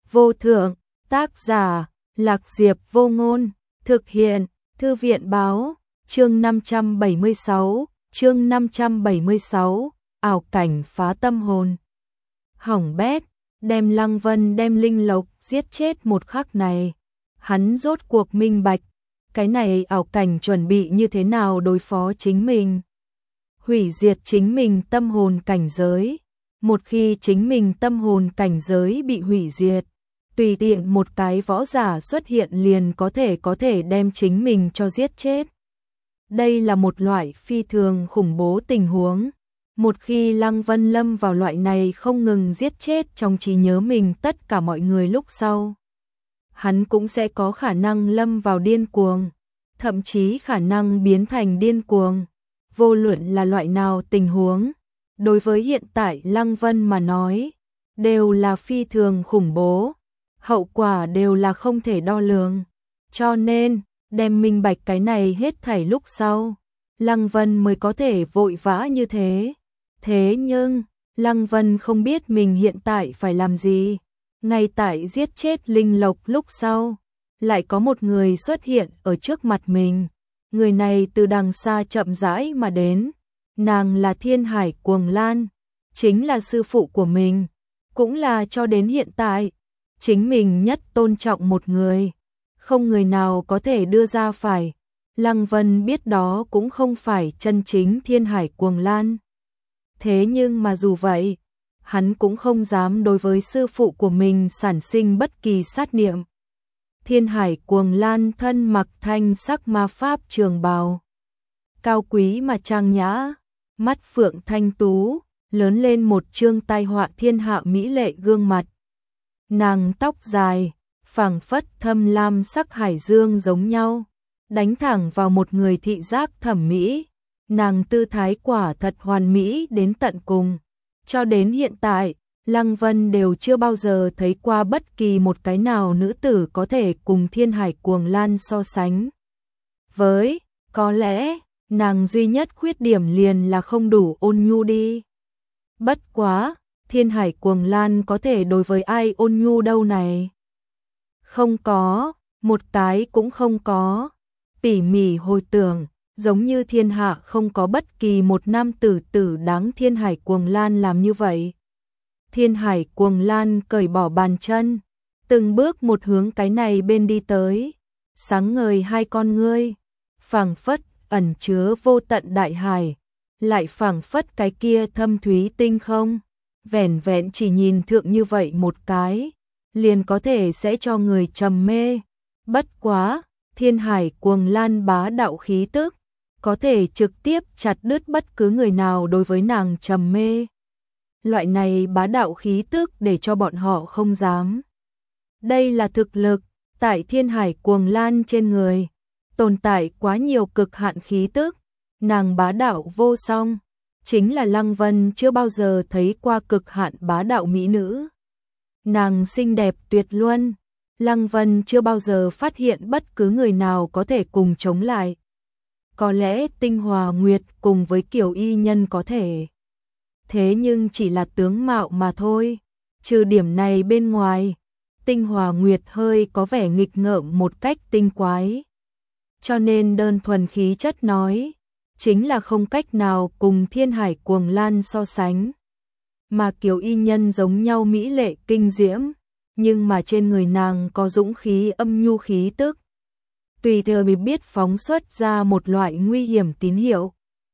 vô thượng, tác giả, Lạc Diệp Vô Ngôn, thực hiện, Thư viện báo, chương 576, ảo cảnh phá tâm hồn. Hỏng bét, đem Lăng Vân đem Linh Lộc giết chết một khắc này. Hắn rốt cuộc minh bạch, cái này ảo cảnh chuẩn bị như thế nào đối phó chính mình. Hủy diệt chính mình tâm hồn cảnh giới. Một khi chính mình tâm hồn cảnh giới bị hủy diệt, tùy tiện một cái võ giả xuất hiện liền có thể đem chính mình cho giết chết. Đây là một loại phi thường khủng bố tình huống. Một khi Lăng Vân lâm vào loại này không ngừng giết chết trong trí nhớ mình tất cả mọi người lúc sau, hắn cũng sẽ có khả năng lâm vào điên cuồng, thậm chí khả năng biến thành điên cuồng. Vô luận là loại nào tình huống, đối với hiện tại Lăng Vân mà nói, đều là phi thường khủng bố, hậu quả đều là không thể đo lường. Cho nên, đem minh bạch cái này hết thảy lúc sau, Lăng Vân mới có thể vội vã như thế. Thế nhưng, Lăng Vân không biết mình hiện tại phải làm gì. Ngay tại giết chết Linh Lộc lúc sau, lại có một người xuất hiện ở trước mặt mình. Người này từ đằng xa chậm rãi mà đến. Nàng là Thiên Hải Cuồng Lan, chính là sư phụ của mình, cũng là cho đến hiện tại chính mình nhất tôn trọng một người, không người nào có thể đưa ra phải. Lăng Vân biết đó cũng không phải chân chính Thiên Hải Cuồng Lan. Thế nhưng mà dù vậy, hắn cũng không dám đối với sư phụ của mình sản sinh bất kỳ sát niệm. Thiên Hải Cuồng Lan thân mặc thanh sắc ma pháp trường bào, cao quý mà trang nhã, mắt phượng thanh tú, lớn lên một trương tai họa thiên hạ mỹ lệ gương mặt. Nàng tóc dài, phảng phất thâm lam sắc hải dương giống nhau, đánh thẳng vào một người thị giác thẩm mỹ. Nàng tư thái quả thật hoàn mỹ đến tận cùng. Cho đến hiện tại, Lăng Vân đều chưa bao giờ thấy qua bất kỳ một cái nào nữ tử có thể cùng Thiên Hải Cuồng Lan so sánh. Có lẽ, nàng duy nhất khuyết điểm liền là không đủ ôn nhu đi. Bất quá, Thiên Hải Cuồng Lan có thể đối với ai ôn nhu đâu này? Không có, một cái cũng không có. Tỉ mỉ hồi tưởng, giống như thiên hạ không có bất kỳ một nam tử đáng Thiên Hải Cuồng Lan làm như vậy. Thiên Hải Cuồng Lan cởi bỏ bàn chân, từng bước một hướng cái này bên đi tới, sáng ngời hai con ngươi, phảng phất ẩn chứa vô tận đại hải, lại phảng phất cái kia thâm thúy tinh không, vẻn vẹn chỉ nhìn thượng như vậy một cái, liền có thể sẽ cho người trầm mê. Bất quá, Thiên Hải Cuồng Lan bá đạo khí tức, có thể trực tiếp chặt đứt bất cứ người nào đối với nàng trầm mê. Loại này bá đạo khí tức để cho bọn họ không dám. Đây là thực lực, tại Thiên Hải Cuồng Lan trên người, tồn tại quá nhiều cực hạn khí tức, nàng bá đạo vô song, chính là Lăng Vân chưa bao giờ thấy qua cực hạn bá đạo mỹ nữ. Nàng xinh đẹp tuyệt luân, Lăng Vân chưa bao giờ phát hiện bất cứ người nào có thể cùng chống lại. Có lẽ Tinh Hòa Nguyệt cùng với Kiều Y Nhân có thể. Thế nhưng chỉ là tướng mạo mà thôi. Trừ điểm này bên ngoài, Tinh Hòa Nguyệt hơi có vẻ nghịch ngợm một cách tinh quái. Cho nên đơn thuần khí chất nói, chính là không cách nào cùng Thiên Hải Cuồng Lan so sánh. Mà Kiều Y Nhân giống nhau mỹ lệ kinh diễm, nhưng mà trên người nàng có dũng khí âm nhu khí tức. Tùy theo biết phóng xuất ra một loại nguy hiểm tín hiệu.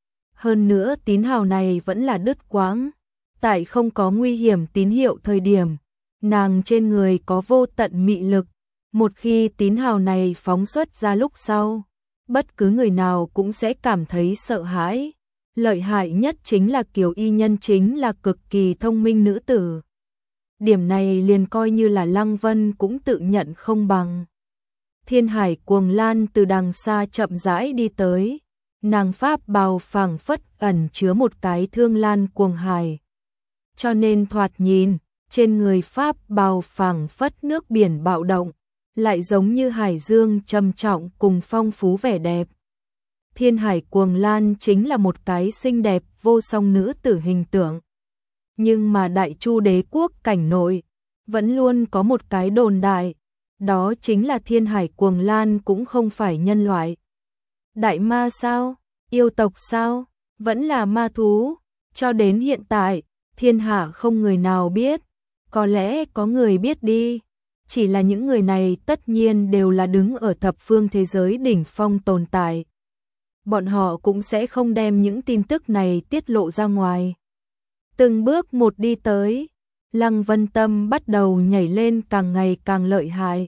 Hơn nữa tín hào này vẫn là đứt quãng. Tại không có nguy hiểm tín hiệu thời điểm, nàng trên người có vô tận mị lực. Một khi tín hào này phóng xuất ra lúc sau, bất cứ người nào cũng sẽ cảm thấy sợ hãi. Lợi hại nhất chính là Kiều Y Nhân chính là cực kỳ thông minh nữ tử. Điểm này liền coi như là Lăng Vân cũng tự nhận không bằng. Thiên Hải Cuồng Lan từ đằng xa chậm rãi đi tới, nàng pháp bào phảng phất ẩn chứa một cái thương lan cuồng hải. Cho nên thoạt nhìn, trên người pháp bào phảng phất nước biển bạo động, lại giống như hải dương trầm trọng cùng phong phú vẻ đẹp. Thiên Hải Cuồng Lan chính là một cái xinh đẹp vô song nữ tử hình tượng. Nhưng mà Đại Chu đế quốc cảnh nội, vẫn luôn có một cái đồn đại, đó chính là Thiên Hải Cuồng Lan cũng không phải nhân loại. Đại ma sao? Yêu tộc sao? Vẫn là ma thú? Cho đến hiện tại, thiên hạ không người nào biết, có lẽ có người biết đi. Chỉ là những người này tất nhiên đều là đứng ở thập phương thế giới đỉnh phong tồn tại. Bọn họ cũng sẽ không đem những tin tức này tiết lộ ra ngoài. Từng bước một đi tới, Lăng Vân tâm bắt đầu nhảy lên càng ngày càng lợi hại.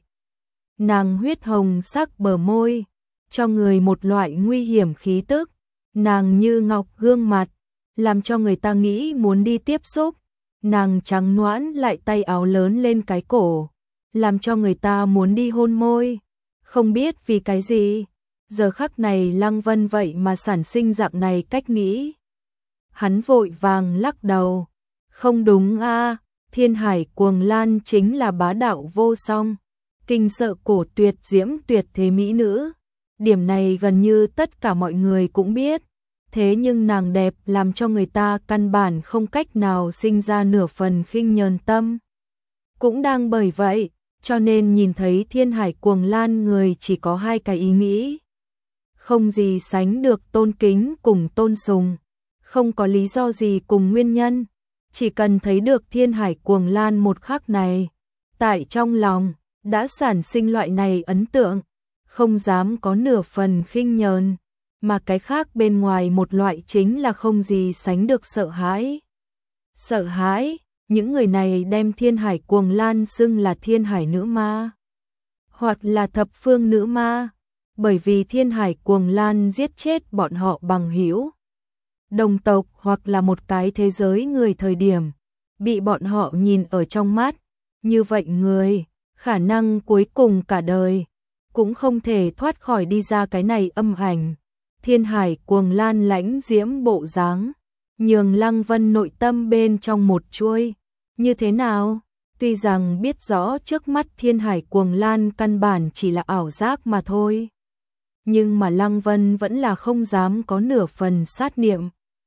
Nàng huyết hồng sắc bờ môi, cho người một loại nguy hiểm khí tức. Nàng như ngọc gương mặt, làm cho người ta nghĩ muốn đi tiếp xúc. Nàng trắng nõn lại tay áo lớn lên cái cổ, làm cho người ta muốn đi hôn môi. Không biết vì cái gì, giờ khắc này Lăng Vân vậy mà sản sinh dạng này cách nghĩ. Hắn vội vàng lắc đầu. Không đúng a, Thiên Hải Cuồng Lan chính là bá đạo vô song, kinh sợ cổ tuyệt diễm tuyệt thế mỹ nữ. Điểm này gần như tất cả mọi người cũng biết. Thế nhưng nàng đẹp làm cho người ta căn bản không cách nào sinh ra nửa phần khinh nhờn tâm. Cũng đang bởi vậy, cho nên nhìn thấy Thiên Hải Cuồng Lan người chỉ có hai cái ý nghĩ. Không gì sánh được tôn kính cùng tôn sùng. Không có lý do gì cùng nguyên nhân. Chỉ cần thấy được Thiên Hải Cuồng Lan một khắc này, tại trong lòng, đã sản sinh loại này ấn tượng. Không dám có nửa phần khinh nhờn, mà cái khác bên ngoài một loại chính là không gì sánh được sợ hãi. Sợ hãi, những người này đem Thiên Hải Cuồng Lan xưng là Thiên Hải Nữ Ma, hoặc là Thập Phương Nữ Ma, bởi vì Thiên Hải Cuồng Lan giết chết bọn họ bằng hữu, đồng tộc hoặc là một cái thế giới người thời điểm, bị bọn họ nhìn ở trong mắt, như vậy người, khả năng cuối cùng cả đời cũng không thể thoát khỏi đi ra cái này âm ảnh. Thiên Hải Cuồng Lan lãnh diễm bộ dáng, nhường Lăng Vân nội tâm bên trong một chuôi. Như thế nào? Tuy rằng biết rõ trước mắt Thiên Hải Cuồng Lan căn bản chỉ là ảo giác mà thôi, nhưng mà Lăng Vân vẫn là không dám có nửa phần sát niệm.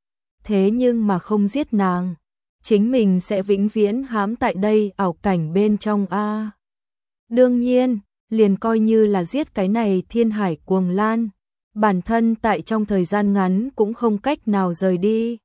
Thế nhưng mà không giết nàng, chính mình sẽ vĩnh viễn hãm tại đây ảo cảnh bên trong a. Đương nhiên, liền coi như là giết cái này Thiên Hải Cuồng Lan, bản thân tại trong thời gian ngắn cũng không cách nào rời đi.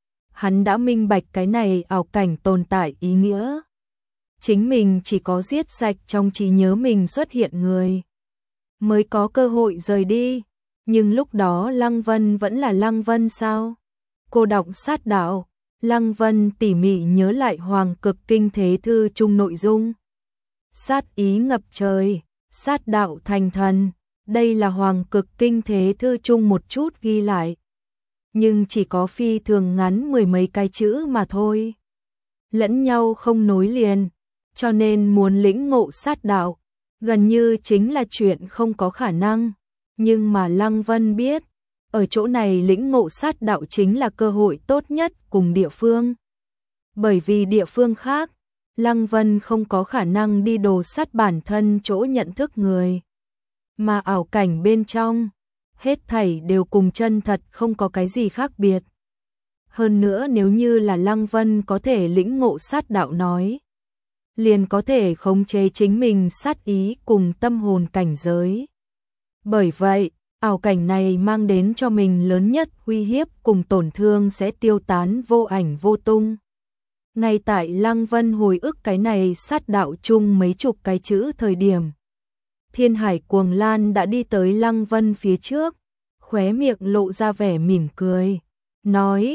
Hắn đã minh bạch cái này ảo cảnh tồn tại ý nghĩa. Chính mình chỉ có giết sạch trong trí nhớ mình xuất hiện người, mới có cơ hội rời đi. Nhưng lúc đó Lăng Vân vẫn là Lăng Vân sao? Cô đọc sát đạo, Lăng Vân tỉ mỉ nhớ lại Hoàng Cực Kinh Thế Thư chung nội dung. Sát ý ngập trời, sát đạo thành thần, đây là Hoàng Cực Kinh Thế Thư chung một chút ghi lại. Nhưng chỉ có phi thường ngắn mười mấy cái chữ mà thôi. Lẫn nhau không nối liền, cho nên muốn lĩnh ngộ sát đạo, gần như chính là chuyện không có khả năng. Nhưng mà Lăng Vân biết, ở chỗ này lĩnh ngộ sát đạo chính là cơ hội tốt nhất cùng địa phương. Bởi vì địa phương khác, Lăng Vân không có khả năng đi đồ sát bản thân chỗ nhận thức người. Mà ảo cảnh bên trong, hết thảy đều cùng chân thật không có cái gì khác biệt. Hơn nữa nếu như là Lăng Vân có thể lĩnh ngộ sát đạo nói, liền có thể khống chế chính mình sát ý cùng tâm hồn cảnh giới. Bởi vậy, ảo cảnh này mang đến cho mình lớn nhất uy hiếp cùng tổn thương sẽ tiêu tán vô ảnh vô tung. Ngay tại Lăng Vân hồi ức cái này sát đạo chung mấy chục cái chữ thời điểm, Thiên Hải Cuồng Lan đã đi tới Lăng Vân phía trước, khóe miệng lộ ra vẻ mỉm cười, nói,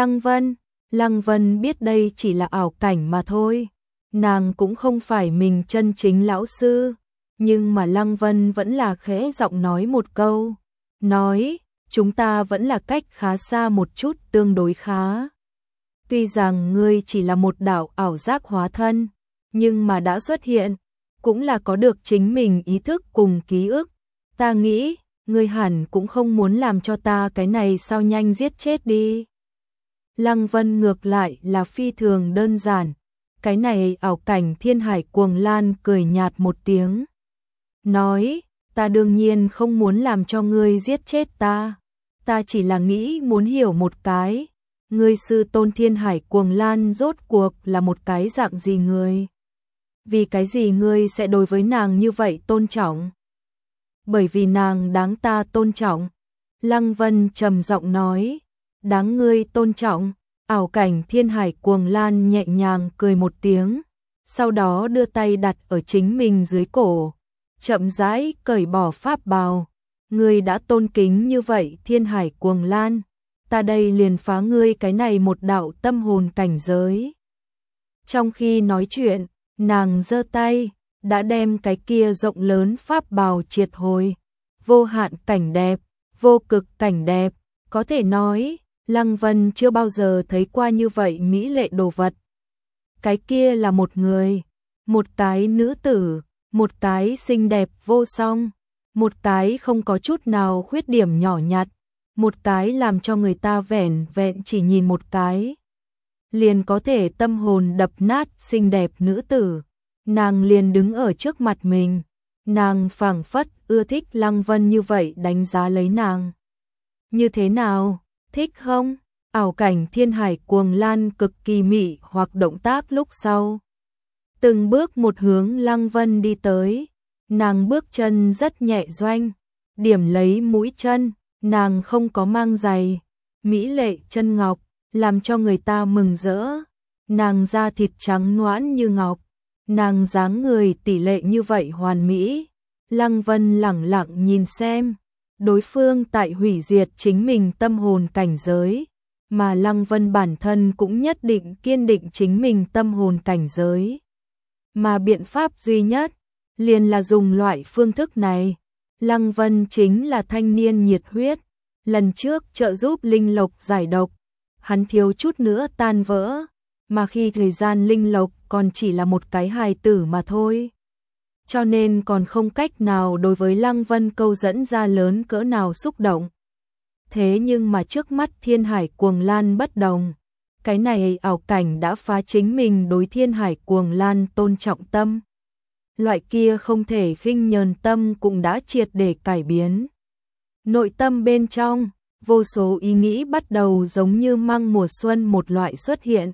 Lăng Vân biết đây chỉ là ảo cảnh mà thôi, nàng cũng không phải mình chân chính lão sư, nhưng mà Lăng Vân vẫn là khẽ giọng nói một câu, nói, chúng ta vẫn là cách khá xa một chút tương đối khá. Tuy rằng ngươi chỉ là một đạo ảo giác hóa thân, nhưng mà đã xuất hiện, cũng là có được chính mình ý thức cùng ký ức. Ta nghĩ, ngươi hẳn cũng không muốn làm cho ta cái này sao nhanh giết chết đi. Lăng Vân ngược lại là phi thường đơn giản. Cái này ảo cảnh Thiên Hải Cuồng Lan cười nhạt một tiếng. Nói, ta đương nhiên không muốn làm cho ngươi giết chết ta. Ta chỉ là nghĩ muốn hiểu một cái. Ngươi sư tôn Thiên Hải Cuồng Lan rốt cuộc là một cái dạng gì người? vì cái gì ngươi sẽ đối với nàng như vậy tôn trọng? Bởi vì nàng đáng ta tôn trọng. Lăng Vân trầm giọng nói, đáng ngươi tôn trọng. Ảo cảnh Thiên Hải Cuồng Lan nhẹ nhàng cười một tiếng, sau đó đưa tay đặt ở chính mình dưới cổ, chậm rãi cởi bỏ pháp bào. Ngươi đã tôn kính như vậy Thiên Hải Cuồng Lan, ta đây liền phá ngươi cái này một đạo tâm hồn cảnh giới. Trong khi nói chuyện, nàng giơ tay, đã đem cái kia rộng lớn pháp bào triệt hồi. Vô hạn cảnh đẹp, vô cực cảnh đẹp, có thể nói, Lăng Vân chưa bao giờ thấy qua như vậy mỹ lệ đồ vật. Cái kia là một người, một cái nữ tử, một cái xinh đẹp vô song, một cái không có chút nào khuyết điểm nhỏ nhặt, một cái làm cho người ta vẻn vẹn chỉ nhìn một cái liền có thể tâm hồn đập nát xinh đẹp nữ tử. Nàng liền đứng ở trước mặt mình, nàng phảng phất ưa thích Lăng Vân như vậy đánh giá lấy nàng. Như thế nào, thích không? Ảo cảnh Thiên Hải Cuồng Lan cực kỳ mị hoặc động tác lúc sau. Từng bước một hướng Lăng Vân đi tới, nàng bước chân rất nhẹ doanh, điểm lấy mũi chân, nàng không có mang giày, mỹ lệ chân ngọc, làm cho người ta mừng rỡ. Nàng da thịt trắng nõn như ngọc, nàng dáng người tỷ lệ như vậy hoàn mỹ. Lăng Vân lẳng lặng nhìn xem, đối phương tại hủy diệt chính mình tâm hồn cảnh giới, mà Lăng Vân bản thân cũng nhất định kiên định chính mình tâm hồn cảnh giới. Mà biện pháp duy nhất, liền là dùng loại phương thức này. Lăng Vân chính là thanh niên nhiệt huyết, lần trước trợ giúp Linh Lộc giải độc, hắn thiếu chút nữa tan vỡ, mà khi thời gian Linh Lộc còn chỉ là một cái hài tử mà thôi. Cho nên còn không cách nào đối với Lăng Vân câu dẫn ra lớn cỡ nào xúc động. Thế nhưng mà trước mắt Thiên Hải Cuồng Lan bất đồng. Cái này ảo cảnh đã phá chính mình đối Thiên Hải Cuồng Lan tôn trọng tâm. Loại kia không thể khinh nhờn tâm cũng đã triệt để cải biến. Nội tâm bên trong, vô số ý nghĩ bắt đầu giống như măng mùa xuân một loại xuất hiện.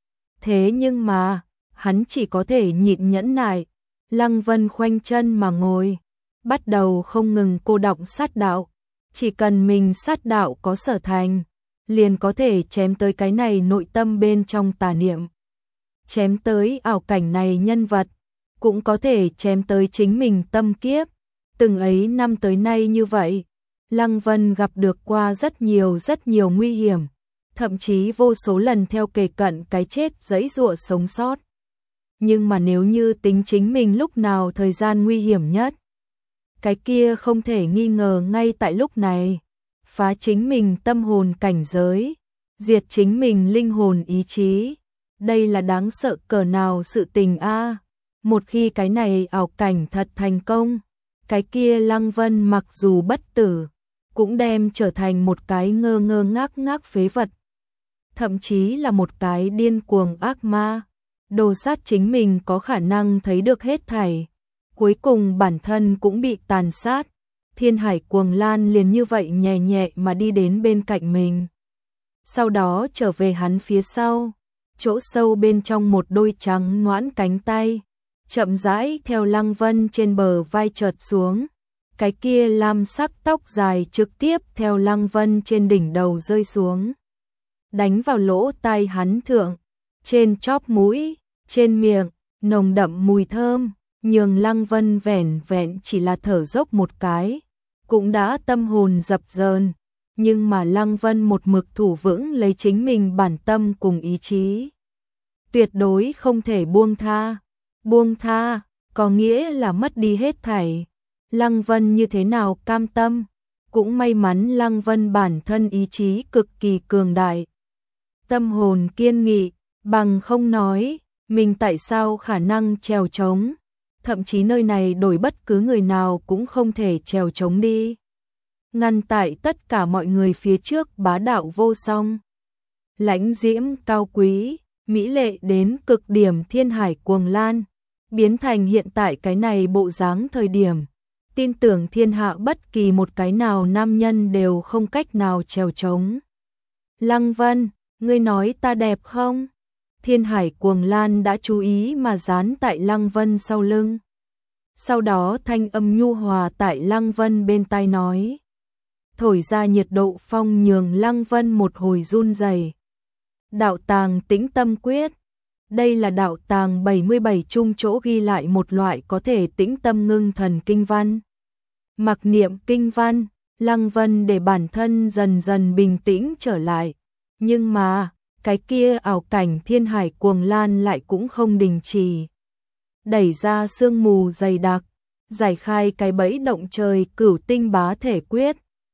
Thế nhưng mà, hắn chỉ có thể nhịn nhẫn nại. Lăng Vân khoanh chân mà ngồi, bắt đầu không ngừng cô đọng sát đạo. Chỉ cần mình sát đạo có sở thành, liền có thể chém tới cái này nội tâm bên trong tà niệm. Chém tới ảo cảnh này nhân vật, cũng có thể chém tới chính mình tâm kiếp. Từng ấy năm tới nay như vậy, Lăng Vân gặp được qua rất nhiều nguy hiểm, thậm chí vô số lần theo kề cận cái chết giãy giụa sống sót. Nhưng mà nếu như tính chính mình lúc nào thời gian nguy hiểm nhất, cái kia không thể nghi ngờ ngay tại lúc này, phá chính mình tâm hồn cảnh giới, diệt chính mình linh hồn ý chí. Đây là đáng sợ cỡ nào sự tình a. Một khi cái này ảo cảnh thật thành công, cái kia Lăng Vân mặc dù bất tử, cũng đem trở thành một cái ngơ ngơ ngác ngác phế vật. Thậm chí là một cái điên cuồng ác ma, đồ sát chính mình có khả năng thấy được hết thảy. Cuối cùng bản thân cũng bị tàn sát. Thiên Hải Cuồng Lan liền như vậy nhẹ nhẹ mà đi đến bên cạnh mình. Sau đó trở về hắn phía sau, chỗ sâu bên trong một đôi trắng nõn cánh tay, chậm rãi theo Lăng Vân trên bờ vai chợt xuống. Cái kia lam sắc tóc dài trực tiếp theo Lăng Vân trên đỉnh đầu rơi xuống, đánh vào lỗ tai hắn thượng, trên chóp mũi, trên miệng, nồng đậm mùi thơm, nhường Lăng Vân vẻn vẹn chỉ là thở dốc một cái, cũng đã tâm hồn dập dờn. Nhưng mà Lăng Vân một mực thủ vững lấy chính mình bản tâm cùng ý chí, tuyệt đối không thể buông tha. Buông tha có nghĩa là mất đi hết thảy. Lăng Vân như thế nào cam tâm? Cũng may mắn Lăng Vân bản thân ý chí cực kỳ cường đại, tâm hồn kiên nghị, bằng không nói mình tại sao khả năng trèo trống. Thậm chí nơi này đổi bất cứ người nào cũng không thể trèo trống đi, ngăn tại tất cả mọi người phía trước bá đạo vô song, lãnh diễm cao quý, mỹ lệ đến cực điểm Thiên Hải Cuồng Lan, biến thành hiện tại cái này bộ dáng thời điểm, tin tưởng thiên hạ bất kỳ một cái nào nam nhân đều không cách nào trèo trống. Lăng Vân, ngươi nói ta đẹp không? Thiên Hải Cuồng Lan đã chú ý mà dán tại Lăng Vân sau lưng. Sau đó thanh âm nhu hòa tại Lăng Vân bên tai nói. Thổi ra nhiệt độ phong nhường Lăng Vân một hồi run rẩy. Đạo tàng Tĩnh Tâm Quyết. Đây là đạo tàng 77 chung chỗ ghi lại một loại có thể tĩnh tâm ngưng thần kinh văn. Mặc niệm kinh văn, Lăng Vân để bản thân dần dần bình tĩnh trở lại. Nhưng mà, cái kia ảo cảnh Thiên Hải Cuồng Lan lại cũng không đình chỉ. Đẩy ra sương mù dày đặc, giải khai cái bẫy động trời Cửu Tinh Bá Thể Quyết,